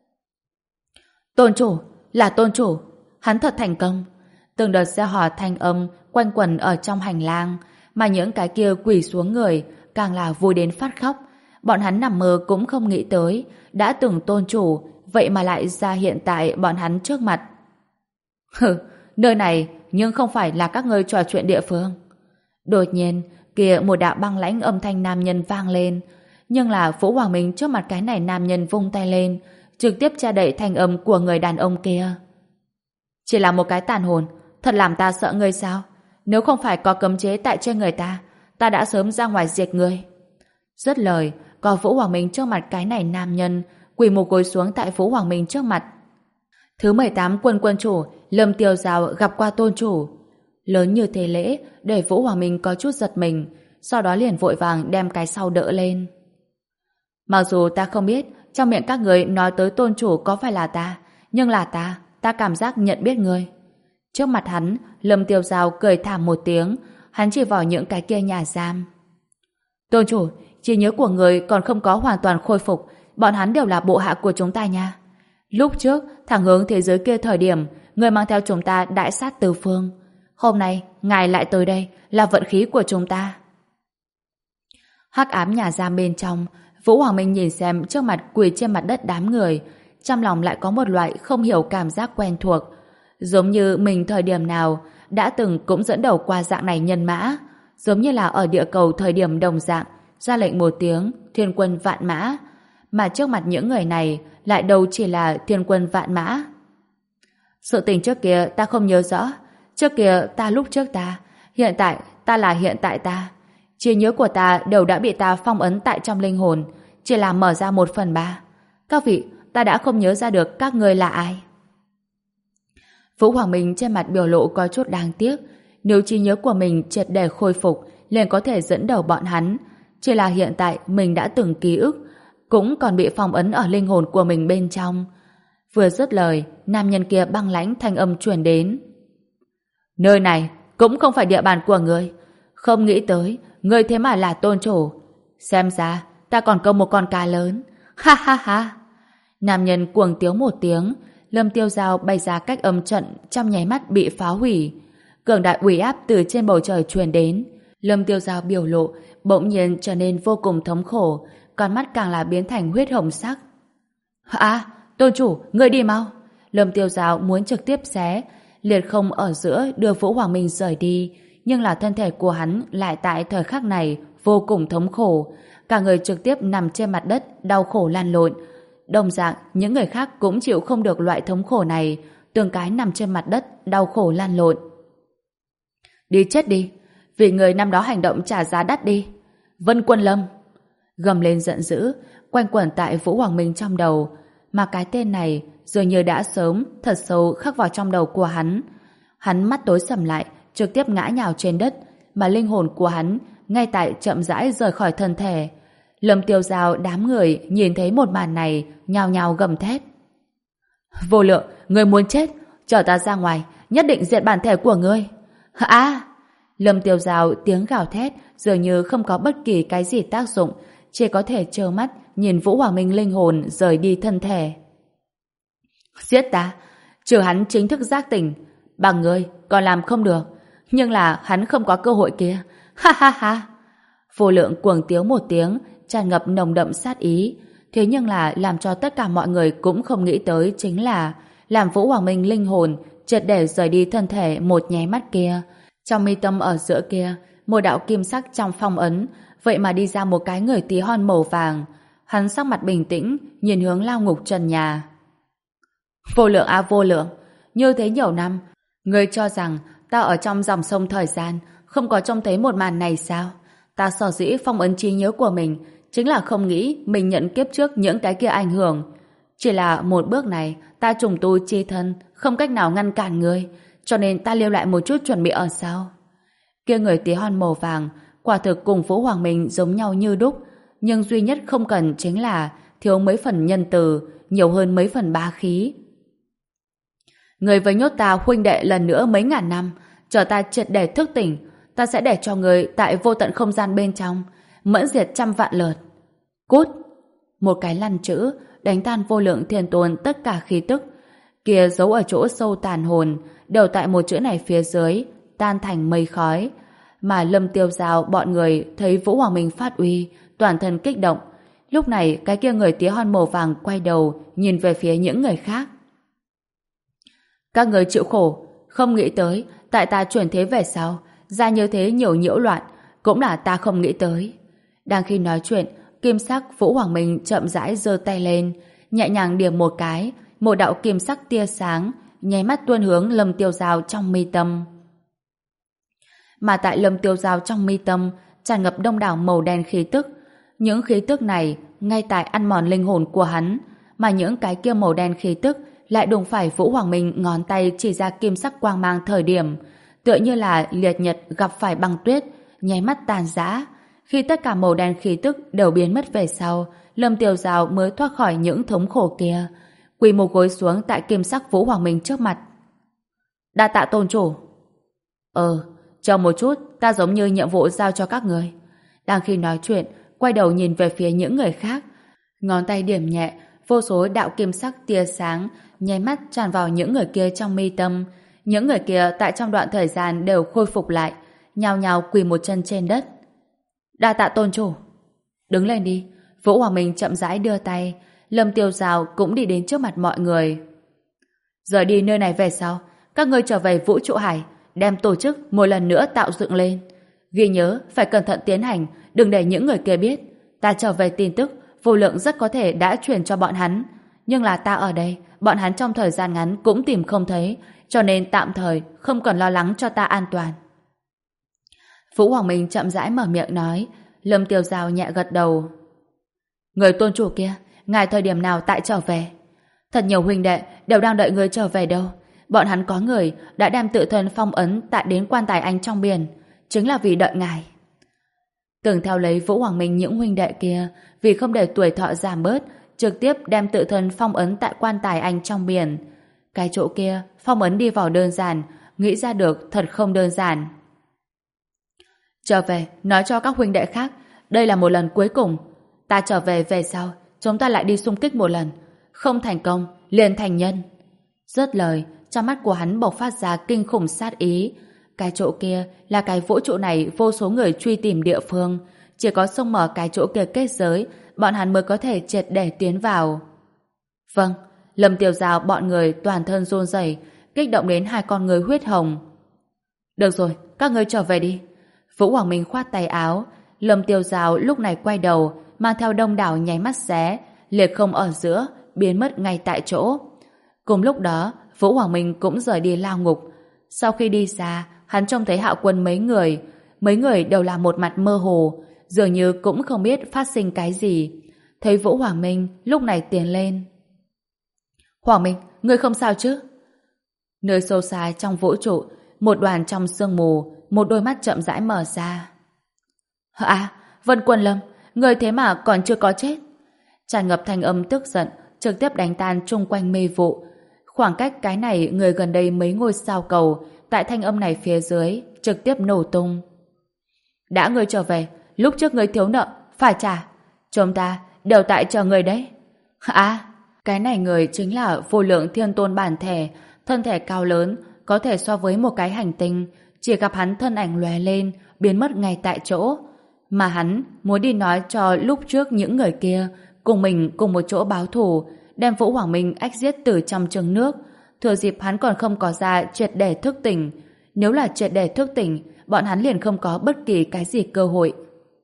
Tôn chủ, là tôn chủ, hắn thật thành công. Từng đợt gieo hò thanh âm quanh quẩn ở trong hành lang, mà những cái kia quỳ xuống người càng là vui đến phát khóc. Bọn hắn nằm mơ cũng không nghĩ tới, đã từng tôn chủ, vậy mà lại ra hiện tại bọn hắn trước mặt. Hừ, nơi này nhưng không phải là các ngươi trò chuyện địa phương. Đột nhiên, kia một đạo băng lãnh âm thanh nam nhân vang lên, nhưng là Vũ Hoàng Minh trước mặt cái này nam nhân vung tay lên, trực tiếp che đậy thanh âm của người đàn ông kia. Chỉ là một cái tàn hồn, thật làm ta sợ ngươi sao? Nếu không phải có cấm chế tại trên người ta, ta đã sớm ra ngoài diệt ngươi. Dứt lời, có Vũ Hoàng Minh trước mặt cái này nam nhân, quỳ một gối xuống tại Vũ Hoàng Minh trước mặt. Thứ mười tám quân quân chủ, Lâm Tiêu Giao gặp qua tôn chủ. Lớn như thế lễ, để Vũ Hoàng Minh có chút giật mình, sau đó liền vội vàng đem cái sau đỡ lên. Mặc dù ta không biết trong miệng các người nói tới tôn chủ có phải là ta, nhưng là ta, ta cảm giác nhận biết ngươi. Trước mặt hắn, Lâm Tiêu Giao cười thảm một tiếng, hắn chỉ vào những cái kia nhà giam. Tôn chủ, trí nhớ của người còn không có hoàn toàn khôi phục, bọn hắn đều là bộ hạ của chúng ta nha. Lúc trước, thẳng hướng thế giới kia thời điểm, người mang theo chúng ta đại sát tứ phương. Hôm nay, ngài lại tới đây, là vận khí của chúng ta. Hắc ám nhà giam bên trong, Vũ Hoàng Minh nhìn xem trước mặt quỳ trên mặt đất đám người, trong lòng lại có một loại không hiểu cảm giác quen thuộc, giống như mình thời điểm nào đã từng cũng dẫn đầu qua dạng này nhân mã, giống như là ở địa cầu thời điểm đồng dạng, ra lệnh một tiếng thiên quân vạn mã, mà trước mặt những người này lại đâu chỉ là thiên quân vạn mã. Sự tình trước kia ta không nhớ rõ, trước kia ta lúc trước ta, hiện tại ta là hiện tại ta. Trí nhớ của ta đều đã bị ta phong ấn tại trong linh hồn, chỉ là mở ra một phần ba. Các vị, ta đã không nhớ ra được các ngươi là ai. Vũ Hoàng Minh trên mặt biểu lộ có chút đáng tiếc, nếu trí nhớ của mình triệt để khôi phục, liền có thể dẫn đầu bọn hắn. Chỉ là hiện tại mình đã từng ký ức, cũng còn bị phong ấn ở linh hồn của mình bên trong. Vừa dứt lời, nam nhân kia băng lãnh thanh âm truyền đến. Nơi này cũng không phải địa bàn của ngươi. Không nghĩ tới, ngươi thế mà là tôn chủ. Xem ra, ta còn có một con cá lớn. Ha ha ha. Nam nhân cuồng tiếu một tiếng, Lâm Tiêu Giao bày ra cách âm trận trong nháy mắt bị phá hủy. Cường đại uy áp từ trên bầu trời truyền đến. Lâm Tiêu Giao biểu lộ bỗng nhiên trở nên vô cùng thống khổ, con mắt càng là biến thành huyết hồng sắc. À, tôn chủ, ngươi đi mau. Lâm Tiêu Giao muốn trực tiếp xé, liệt không ở giữa đưa Vũ Hoàng Minh rời đi, nhưng là thân thể của hắn lại tại thời khắc này vô cùng thống khổ, cả người trực tiếp nằm trên mặt đất đau khổ lăn lộn. Đồng dạng, những người khác cũng chịu không được loại thống khổ này, từng cái nằm trên mặt đất đau khổ lăn lộn. Đi chết đi, vì người năm đó hành động trả giá đắt đi. Vân Quân Lâm gầm lên giận dữ, quanh quẩn tại Vũ Hoàng Minh trong đầu, mà cái tên này dường như đã sớm thật sâu khắc vào trong đầu của hắn. Hắn mắt tối sầm lại, trực tiếp ngã nhào trên đất, mà linh hồn của hắn ngay tại chậm rãi rời khỏi thân thể. Lâm Tiêu Giao đám người nhìn thấy một màn này, nhào nhào gầm thét. Vô Lượng, ngươi muốn chết, chở ta ra ngoài, nhất định diệt bản thể của ngươi. À! Lâm Tiêu Giao tiếng gào thét dường như không có bất kỳ cái gì tác dụng, chỉ có thể trơ mắt nhìn Vũ Hoàng Minh linh hồn rời đi thân thể. Giết ta, trừ hắn chính thức giác tỉnh, bằng ngươi còn làm không được, nhưng là hắn không có cơ hội kia. Ha ha ha! Vô Lượng cuồng tiếu một tiếng, tràn ngập nồng đậm sát ý, thế nhưng là làm cho tất cả mọi người cũng không nghĩ tới chính là làm Vũ Hoàng Minh linh hồn triệt để rời đi thân thể một nháy mắt kia. Trong mi tâm ở giữa kia, một đạo kim sắc trong phong ấn, vậy mà đi ra một cái người tí hon màu vàng. Hắn sắc mặt bình tĩnh, nhìn hướng lao ngục trần nhà. Vô Lượng à Vô Lượng, như thế nhiều năm, ngươi cho rằng ta ở trong dòng sông thời gian không có trông thấy một màn này sao? Ta sở dĩ phong ấn trí nhớ của mình chính là không nghĩ mình nhận kiếp trước những cái kia ảnh hưởng. Chỉ là một bước này, ta trùng tu chi thân, không cách nào ngăn cản ngươi, cho nên ta lưu lại một chút chuẩn bị ở sau. Kia người tí hon màu vàng, quả thực cùng Vũ Hoàng Minh giống nhau như đúc, nhưng duy nhất không cần chính là thiếu mấy phần nhân từ, nhiều hơn mấy phần bá khí. Người với nhốt ta huynh đệ lần nữa mấy ngàn năm, chờ ta triệt để thức tỉnh, ta sẽ để cho người tại vô tận không gian bên trong, mẫn diệt trăm vạn lượt. Cút! Một cái lăn chữ, đánh tan vô lượng thiên tôn tất cả khí tức. Kia giấu ở chỗ sâu tàn hồn, đều tại một chữ này phía dưới, tan thành mây khói. Mà Lâm Tiêu Giao bọn người thấy Vũ Hoàng Minh phát uy, toàn thân kích động. Lúc này cái kia người tía hon màu vàng quay đầu, nhìn về phía những người khác. Các người chịu khổ, không nghĩ tới, tại ta chuyển thế về sau, ra như thế nhiều nhiễu loạn, cũng là ta không nghĩ tới. Đang khi nói chuyện, kim sắc Vũ Hoàng Minh chậm rãi giơ tay lên, nhẹ nhàng điểm một cái, một đạo kim sắc tia sáng, nháy mắt tuôn hướng Lâm Tiêu Giao trong mi tâm. Mà tại Lâm Tiêu Giao trong mi tâm, tràn ngập đông đảo màu đen khí tức. Những khí tức này, ngay tại ăn mòn linh hồn của hắn, mà những cái kia màu đen khí tức lại đụng phải Vũ Hoàng Minh ngón tay chỉ ra kim sắc quang mang thời điểm, tựa như là liệt nhật gặp phải băng tuyết, nháy mắt tàn rã. Khi tất cả màu đen khí tức đều biến mất về sau, Lâm Tiêu Giao mới thoát khỏi những thống khổ kia, quỳ một gối xuống tại kim sắc Vũ Hoàng Minh trước mặt. Đa tạ tôn chủ. Ờ, chờ một chút, ta giống như nhiệm vụ giao cho các người. Đang khi nói chuyện, quay đầu nhìn về phía những người khác, ngón tay điểm nhẹ, vô số đạo kim sắc tia sáng nháy mắt tràn vào những người kia trong mi tâm. Những người kia tại trong đoạn thời gian đều khôi phục lại, nhao nhao quỳ một chân trên đất. Đa tạ tôn chủ. Đứng lên đi. Vũ Hoàng Minh chậm rãi đưa tay. Lâm Tiêu Giao cũng đi đến trước mặt mọi người. Rời đi nơi này về sau, các ngươi trở về vũ trụ hải, đem tổ chức một lần nữa tạo dựng lên. Ghi nhớ phải cẩn thận tiến hành, đừng để những người kia biết. Ta trở về tin tức, vô lượng rất có thể đã truyền cho bọn hắn, nhưng là ta ở đây, bọn hắn trong thời gian ngắn cũng tìm không thấy, cho nên tạm thời không cần lo lắng cho ta an toàn. Vũ Hoàng Minh chậm rãi mở miệng nói. Lâm Tiêu Giao nhẹ gật đầu. Người tôn chủ kia, ngài thời điểm nào tại trở về? Thật nhiều huynh đệ đều đang đợi người trở về đâu. Bọn hắn có người đã đem tự thân phong ấn tại đến quan tài anh trong biển, chính là vì đợi ngài. Từng theo lấy Vũ Hoàng Minh những huynh đệ kia, vì không để tuổi thọ giảm bớt, trực tiếp đem tự thân phong ấn tại quan tài anh trong biển. Cái chỗ kia, phong ấn đi vào đơn giản, nghĩ ra được thật không đơn giản. Trở về, nói cho các huynh đệ khác, đây là một lần cuối cùng. Ta trở về về sau, chúng ta lại đi xung kích một lần. Không thành công, liền thành nhân. Dứt lời, trong mắt của hắn bộc phát ra kinh khủng sát ý. Cái chỗ kia là cái vũ trụ này vô số người truy tìm địa phương. Chỉ có xông mở cái chỗ kia kết giới, bọn hắn mới có thể triệt để tiến vào. Vâng, Lâm Tiêu Giao bọn người toàn thân run rẩy, kích động đến hai con người huyết hồng. Được rồi, các ngươi trở về đi. Vũ Hoàng Minh khoát tay áo. Lâm Tiêu Giao lúc này quay đầu, mang theo đông đảo nháy mắt xé, liệt không ở giữa, biến mất ngay tại chỗ. Cùng lúc đó, Vũ Hoàng Minh cũng rời đi lao ngục. Sau khi đi xa, hắn trông thấy Hạo Quân mấy người. Mấy người đều là một mặt mơ hồ, dường như cũng không biết phát sinh cái gì. Thấy Vũ Hoàng Minh lúc này tiến lên. Hoàng Minh, ngươi không sao chứ? Nơi sâu xa trong vũ trụ, một đoàn trong sương mù, một đôi mắt chậm rãi mở ra. À, Vân Quân Lâm, ngươi thế mà còn chưa có chết. Tràn ngập thanh âm tức giận, trực tiếp đánh tan chung quanh mê vụ. Khoảng cách cái này người gần đây mấy ngôi sao cầu, tại thanh âm này phía dưới, trực tiếp nổ tung. Đã ngươi trở về, lúc trước ngươi thiếu nợ, phải trả. Chúng ta đều tại chờ ngươi đấy. À, cái này người chính là vô lượng thiên tôn bản thể, thân thể cao lớn, có thể so với một cái hành tinh, chỉ gặp hắn thân ảnh lóe lên, biến mất ngay tại chỗ. Mà hắn muốn đi nói cho lúc trước những người kia cùng mình cùng một chỗ báo thù, đem Vũ Hoàng Minh ách giết từ trong trứng nước. Thừa dịp hắn còn không có ra triệt để thức tỉnh. Nếu là triệt để thức tỉnh, bọn hắn liền không có bất kỳ cái gì cơ hội.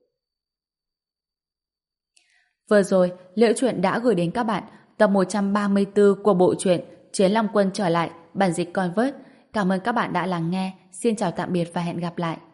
Vừa rồi, Liễu Chuyện đã gửi đến các bạn tập một trăm ba mươi tư của bộ truyện Chiến Long Quân trở lại, bản dịch Convert. Cảm ơn các bạn đã lắng nghe. Xin chào tạm biệt và hẹn gặp lại.